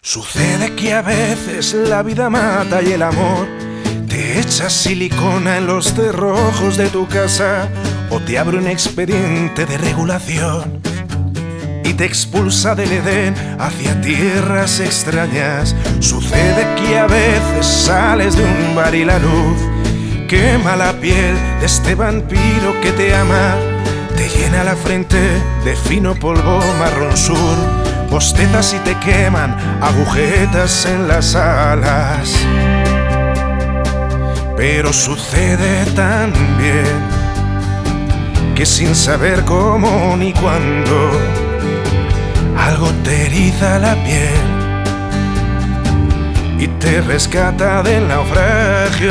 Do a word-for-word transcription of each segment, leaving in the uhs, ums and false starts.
Sucede que a veces la vida mata y el amor te echa silicona en los cerrojos de tu casa o te abre un expediente de regulación y te expulsa del Edén hacia tierras extrañas. Sucede que a veces sales de un bar y la luz quema la piel de este vampiro que te ama, te llena la frente de fino polvo marrón sur, bostezas y te queman agujetas en las alas. Pero sucede también que sin saber cómo ni cuándo algo te eriza la piel y te rescata del naufragio.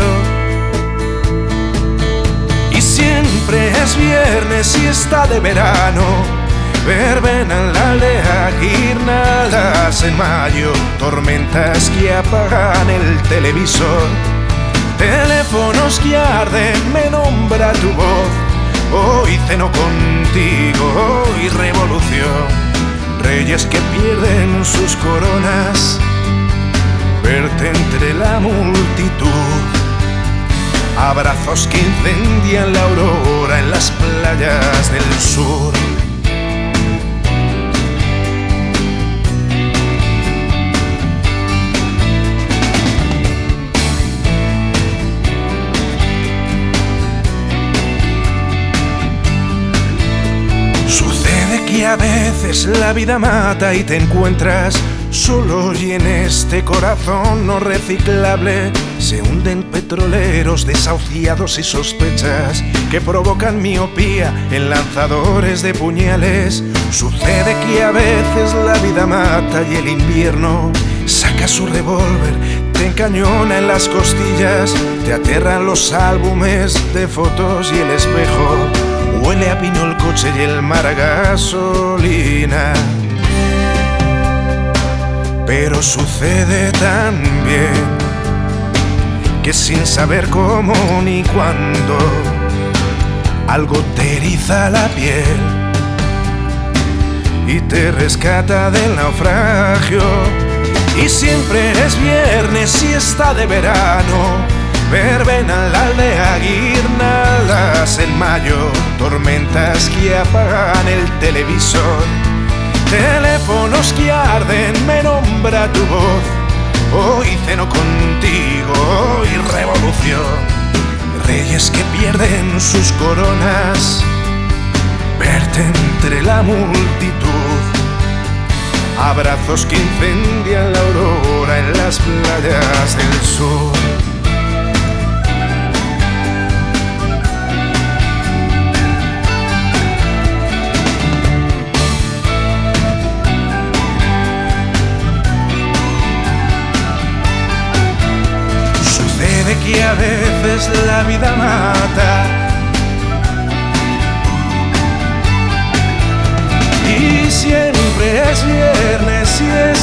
Y siempre es viernes y está de verano, verbena en la aldea, guirnaldas en mayo, tormentas que apagan el televisor, teléfonos que arden, me nombra tu voz. Hoy ceno contigo, hoy revolución, reyes que pierden sus coronas, verte entre la multitud, abrazos que incendian la aurora en las playas del sur. Sucede que a veces la vida mata y te encuentras solo, y en este corazón no reciclable se hunden petroleros desahuciados y sospechas que provocan miopía en lanzadores de puñales. Sucede que a veces la vida mata y el invierno saca su revólver, te encañona en las costillas, te aterran los álbumes de fotos y el espejo huele a pino el coche y el mar a gasolina. Pero sucede también que sin saber cómo ni cuándo algo te eriza la piel y te rescata del naufragio. Y siempre es viernes y está de verano, verbena en la aldea, guirnaldas en mayo, tormentas que apagan el televisor, teléfonos que arden, me nombra tu voz. Hoy ceno contigo, hoy revolución, reyes que pierden sus coronas, verte entre la multitud, abrazos que incendian la aurora en las playas del sur. Que a veces la vida mata y siempre es viernes y es